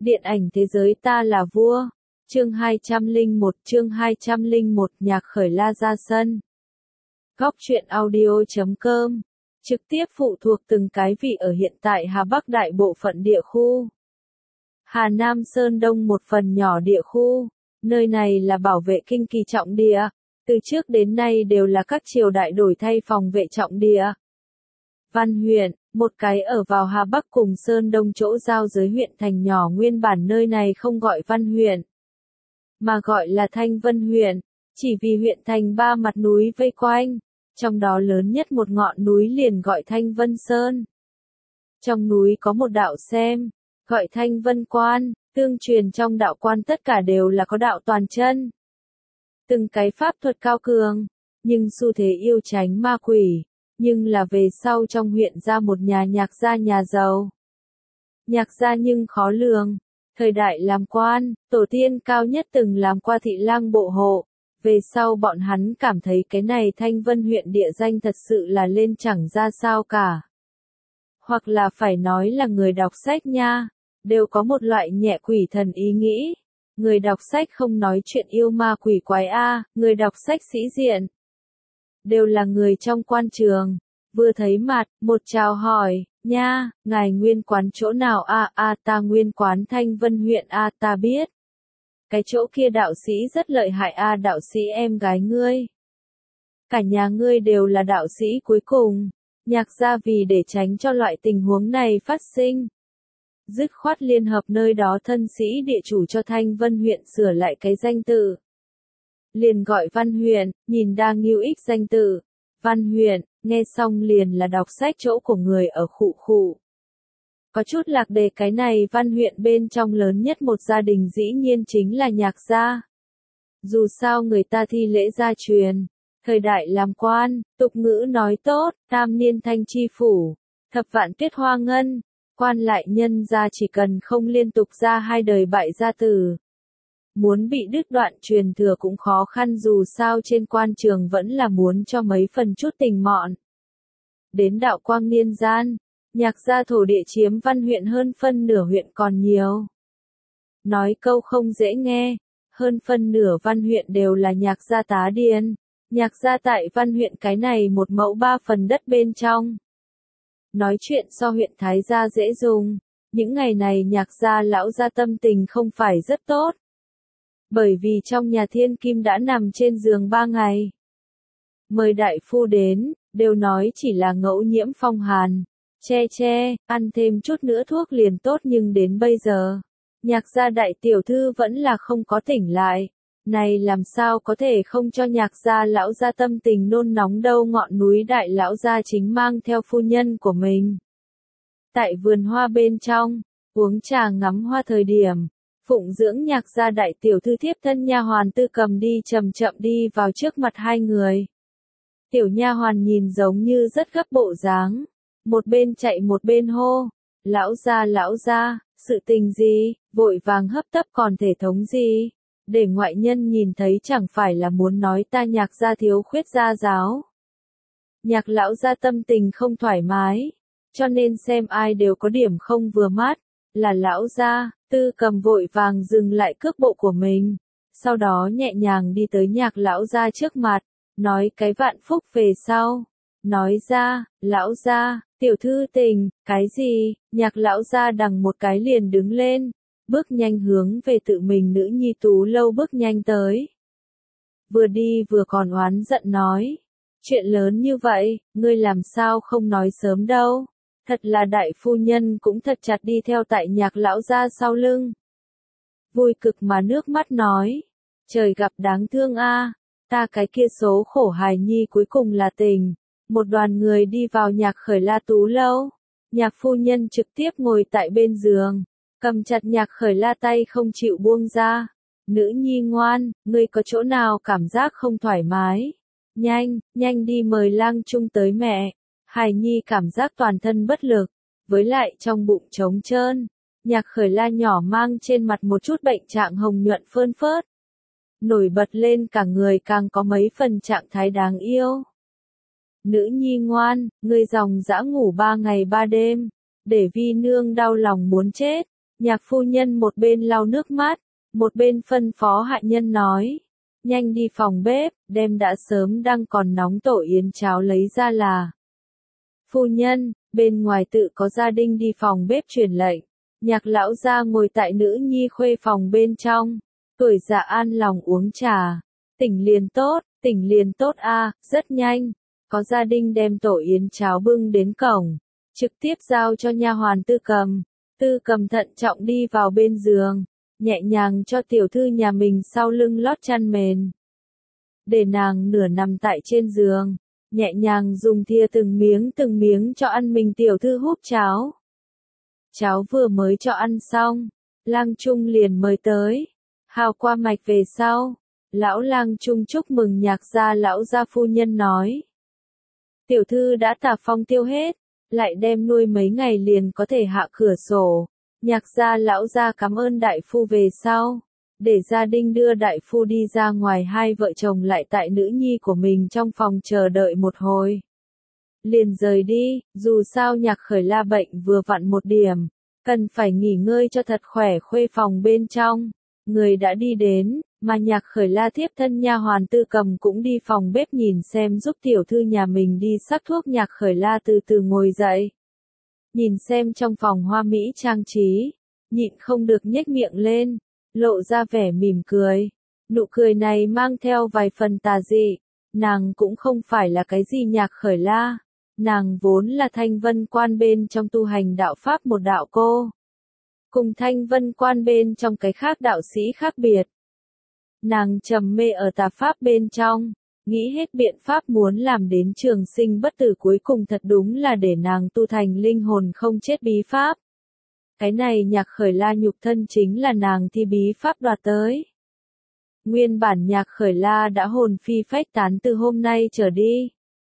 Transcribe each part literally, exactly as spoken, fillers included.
Điện ảnh thế giới ta là vua. Chương hai trăm lẻ một, chương hai trăm lẻ một, nhạc khởi la ra sân. Góc truyện audio chấm com trực tiếp phụ thuộc từng cái vị ở hiện tại Hà Bắc đại bộ phận địa khu. Hà Nam Sơn Đông một phần nhỏ địa khu, nơi này là bảo vệ kinh kỳ trọng địa, từ trước đến nay đều là các triều đại đổi thay phòng vệ trọng địa. Văn huyện, một cái ở vào Hà Bắc cùng Sơn Đông chỗ giao giới huyện thành nhỏ nguyên bản nơi này không gọi Văn huyện, mà gọi là Thanh Vân huyện, chỉ vì huyện thành ba mặt núi vây quanh, trong đó lớn nhất một ngọn núi liền gọi Thanh Vân Sơn. Trong núi có một đạo xem, gọi Thanh Vân Quan, tương truyền trong đạo quan tất cả đều là có đạo toàn chân. Từng cái pháp thuật cao cường, nhưng xu thế yêu tránh ma quỷ, nhưng là về sau trong huyện ra một nhà nhạc gia nhà giàu. Nhạc gia nhưng khó lường, thời đại làm quan, tổ tiên cao nhất từng làm qua thị lang bộ hộ, về sau bọn hắn cảm thấy cái này Thanh Vân huyện địa danh thật sự là lên chẳng ra sao cả. Hoặc là phải nói là người đọc sách nha, đều có một loại nhẹ quỷ thần ý nghĩ. Người đọc sách không nói chuyện yêu ma quỷ quái a, người đọc sách sĩ diện. Đều là người trong quan trường, vừa thấy mặt, một chào hỏi, nha, ngài nguyên quán chỗ nào a a à, ta nguyên quán Thanh Vân huyện a à, ta biết. Cái chỗ kia đạo sĩ rất lợi hại a à, đạo sĩ em gái ngươi. Cả nhà ngươi đều là đạo sĩ cuối cùng, nhạc gia vì để tránh cho loại tình huống này phát sinh. Dứt khoát liên hợp nơi đó thân sĩ địa chủ cho Thanh Vân huyện sửa lại cái danh tự. Liền gọi Văn huyện, nhìn đa nghiêu ích danh tự. Văn huyện, nghe xong liền là đọc sách chỗ của người ở khụ khụ. Có chút lạc đề cái này Văn huyện bên trong lớn nhất một gia đình dĩ nhiên chính là nhạc gia. Dù sao người ta thi lễ gia truyền, thời đại làm quan, tục ngữ nói tốt, tam niên thanh chi phủ, thập vạn tuyết hoa ngân, quan lại nhân gia chỉ cần không liên tục ra hai đời bại gia tử. Muốn bị đứt đoạn truyền thừa cũng khó khăn dù sao trên quan trường vẫn là muốn cho mấy phần chút tình mọn. Đến đạo quang niên gian, nhạc gia thổ địa chiếm Văn huyện hơn phân nửa huyện còn nhiều. Nói câu không dễ nghe, hơn phân nửa Văn huyện đều là nhạc gia tá điền, nhạc gia tại Văn huyện cái này một mẫu ba phần đất bên trong. Nói chuyện so huyện Thái gia dễ dùng, những ngày này nhạc gia lão gia tâm tình không phải rất tốt. Bởi vì trong nhà thiên kim đã nằm trên giường ba ngày. Mời đại phu đến, đều nói chỉ là ngẫu nhiễm phong hàn. Che che, ăn thêm chút nữa thuốc liền tốt nhưng đến bây giờ, nhạc gia đại tiểu thư vẫn là không có tỉnh lại. Này làm sao có thể không cho nhạc gia lão gia tâm tình nôn nóng đâu ngọn núi đại lão gia chính mang theo phu nhân của mình. Tại vườn hoa bên trong, uống trà ngắm hoa thời điểm. Phụng dưỡng nhạc gia đại tiểu thư thiếp thân nha hoàn Tư Cầm đi chậm chậm đi vào trước mặt hai người. Tiểu nha hoàn nhìn giống như rất gấp bộ dáng, một bên chạy một bên hô, lão gia lão gia, sự tình gì, vội vàng hấp tấp còn thể thống gì, để ngoại nhân nhìn thấy chẳng phải là muốn nói ta nhạc gia thiếu khuyết gia giáo. Nhạc lão gia tâm tình không thoải mái, cho nên xem ai đều có điểm không vừa mắt, là lão gia. Tư Cầm vội vàng dừng lại cước bộ của mình, sau đó nhẹ nhàng đi tới nhạc lão gia trước mặt, nói cái vạn phúc về sau. Nói ra, lão gia, tiểu thư tình, cái gì, nhạc lão gia đằng một cái liền đứng lên, bước nhanh hướng về tự mình nữ nhi Tú Lâu bước nhanh tới. Vừa đi vừa còn oán giận nói, chuyện lớn như vậy, ngươi làm sao không nói sớm đâu. Thật là đại phu nhân cũng thật chặt đi theo tại nhạc lão gia sau lưng. Vui cực mà nước mắt nói, trời gặp đáng thương a, ta cái kia số khổ hài nhi cuối cùng là tình. Một đoàn người đi vào nhạc khởi la Tú Lâu, nhạc phu nhân trực tiếp ngồi tại bên giường, cầm chặt nhạc khởi la tay không chịu buông ra. Nữ nhi ngoan, ngươi có chỗ nào cảm giác không thoải mái? Nhanh, nhanh đi mời lang trung tới mẹ. Hài nhi cảm giác toàn thân bất lực, với lại trong bụng trống trơn, nhạc khởi la nhỏ mang trên mặt một chút bệnh trạng hồng nhuận phơn phớt. Nổi bật lên cả người càng có mấy phần trạng thái đáng yêu. Nữ nhi ngoan, ngươi dòng dã ngủ ba ngày ba đêm, để vi nương đau lòng muốn chết, Nhạc phu nhân một bên lau nước mắt, một bên phân phó hạ nhân nói. Nhanh đi phòng bếp, đem đã sớm đang còn nóng tổ yến cháo lấy ra là. Phu nhân, bên ngoài tự có gia đình đi phòng bếp truyền lệnh. Nhạc lão gia ngồi tại nữ nhi khuê phòng bên trong. Tuổi già an lòng uống trà. Tỉnh liền tốt, tỉnh liền tốt a, rất nhanh. Có gia đình đem tổ yến cháo bưng đến cổng. Trực tiếp giao cho nha hoàn Tư Cầm. Tư Cầm thận trọng đi vào bên giường. Nhẹ nhàng cho tiểu thư nhà mình sau lưng lót chăn mền. Để nàng nửa nằm tại trên giường. Nhẹ nhàng dùng thìa từng miếng từng miếng cho ăn mình tiểu thư húp cháo. Cháo vừa mới cho ăn xong, Lang Trung liền mời tới. Hào qua mạch về sau, lão Lang Trung chúc mừng Nhạc gia lão gia phu nhân nói. Tiểu thư đã tà phong tiêu hết, lại đem nuôi mấy ngày liền có thể hạ cửa sổ. Nhạc gia lão gia cảm ơn đại phu về sau. Để gia đình đưa đại phu đi ra ngoài, hai vợ chồng lại tại nữ nhi của mình trong phòng chờ đợi một hồi. Liền rời đi, dù sao Nhạc Khởi La bệnh vừa vặn một điểm, cần phải nghỉ ngơi cho thật khỏe. Khuê phòng bên trong, người đã đi đến, mà Nhạc Khởi La tiếp thân nha hoàn Tư Cầm cũng đi phòng bếp nhìn xem giúp tiểu thư nhà mình đi sắc thuốc. Nhạc Khởi La từ từ ngồi dậy, nhìn xem trong phòng hoa mỹ trang trí, nhịn không được nhếch miệng lên, lộ ra vẻ mỉm cười. Nụ cười này mang theo vài phần tà dị. Nàng cũng không phải là cái gì Nhạc Khởi La. Nàng vốn là Thanh Vân Quan bên trong tu hành đạo pháp một đạo cô. Cùng Thanh Vân Quan bên trong cái khác đạo sĩ khác biệt. Nàng trầm mê ở tà pháp bên trong, nghĩ hết biện pháp muốn làm đến trường sinh bất tử, cuối cùng thật đúng là để nàng tu thành linh hồn không chết bí pháp. Cái này Nhạc Khởi La nhục thân chính là nàng thi bí pháp đoạt tới. Nguyên bản Nhạc Khởi La đã hồn phi phách tán từ hôm nay trở đi.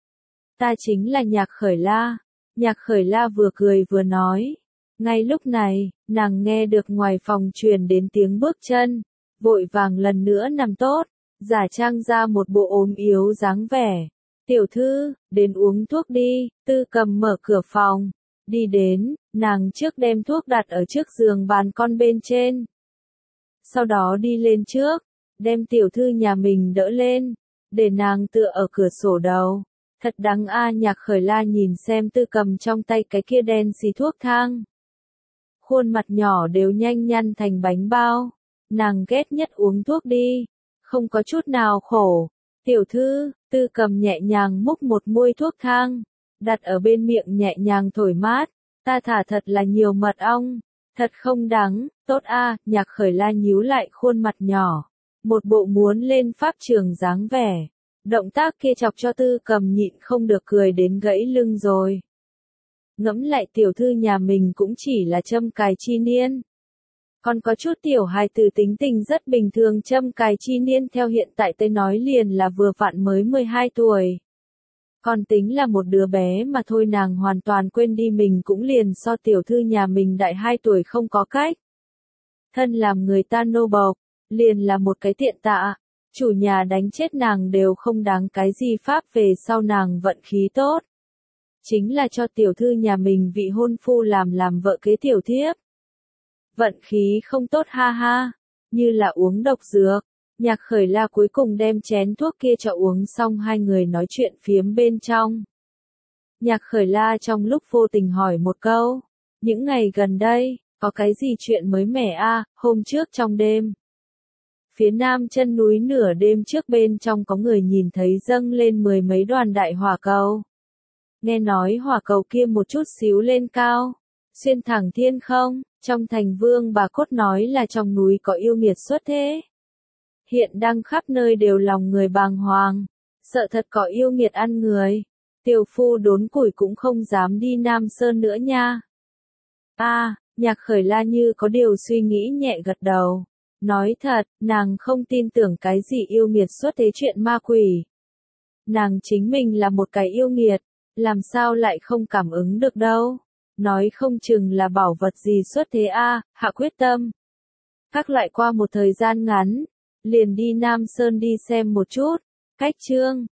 Ta chính là Nhạc Khởi La. Nhạc Khởi La vừa cười vừa nói. Ngay lúc này, nàng nghe được ngoài phòng truyền đến tiếng bước chân, vội vàng lần nữa nằm tốt, giả trang ra một bộ ốm yếu dáng vẻ. Tiểu thư, đến uống thuốc đi. Tư Cầm mở cửa phòng, đi đến, nàng trước đem thuốc đặt ở trước giường bàn con bên trên. Sau đó đi lên trước, đem tiểu thư nhà mình đỡ lên, để nàng tựa ở cửa sổ đầu. Thật đáng a. Nhạc Khởi La nhìn xem Tư Cầm trong tay cái kia đen xì thuốc thang. Khuôn mặt nhỏ đều nhanh nhăn thành bánh bao. Nàng ghét nhất uống thuốc đi, không có chút nào khổ. Tiểu thư, Tư Cầm nhẹ nhàng múc một muôi thuốc thang, đặt ở bên miệng nhẹ nhàng thổi mát. Ta thả thật là nhiều mật ong, thật không đắng, tốt a. Nhạc Khởi La nhíu lại khuôn mặt nhỏ, một bộ muốn lên pháp trường dáng vẻ. Động tác kia chọc cho Tư Cầm nhịn không được cười đến gãy lưng rồi. Ngẫm lại tiểu thư nhà mình cũng chỉ là châm cài chi niên. Còn có chút tiểu hài tử tính tình rất bình thường, châm cài chi niên theo hiện tại tới nói liền là vừa vặn mới mười hai tuổi. Còn tính là một đứa bé mà thôi, nàng hoàn toàn quên đi mình cũng liền so tiểu thư nhà mình đại hai tuổi không có cách. Thân làm người ta nô bộc, liền là một cái tiện tạ. Chủ nhà đánh chết nàng đều không đáng cái gì, pháp về sau nàng vận khí tốt. Chính là cho tiểu thư nhà mình vị hôn phu làm làm vợ kế tiểu thiếp. Vận khí không tốt ha ha, như là uống độc dược. Nhạc Khởi La cuối cùng đem chén thuốc kia cho uống xong, hai người nói chuyện phiếm bên trong. Nhạc Khởi La trong lúc vô tình hỏi một câu. Những ngày gần đây, có cái gì chuyện mới mẻ a? Hôm trước trong đêm. Phía nam chân núi nửa đêm trước bên trong có người nhìn thấy dâng lên mười mấy đoàn đại hỏa cầu. Nghe nói hỏa cầu kia một chút xíu lên cao, xuyên thẳng thiên không. Trong thành Vương Bà Cốt nói là trong núi có yêu nghiệt xuất thế. Hiện đang khắp nơi đều lòng người bàng hoàng, sợ thật có yêu nghiệt ăn người. Tiểu phu đốn củi cũng không dám đi Nam Sơn nữa nha. A, à, Nhạc Khởi La như có điều suy nghĩ nhẹ gật đầu. Nói thật, nàng không tin tưởng cái gì yêu nghiệt xuất thế chuyện ma quỷ. Nàng chính mình là một cái yêu nghiệt, làm sao lại không cảm ứng được đâu. Nói không chừng là bảo vật gì xuất thế a. À, hạ quyết tâm. Các loại qua một thời gian ngắn, liền đi Nam Sơn đi xem một chút. Cách chương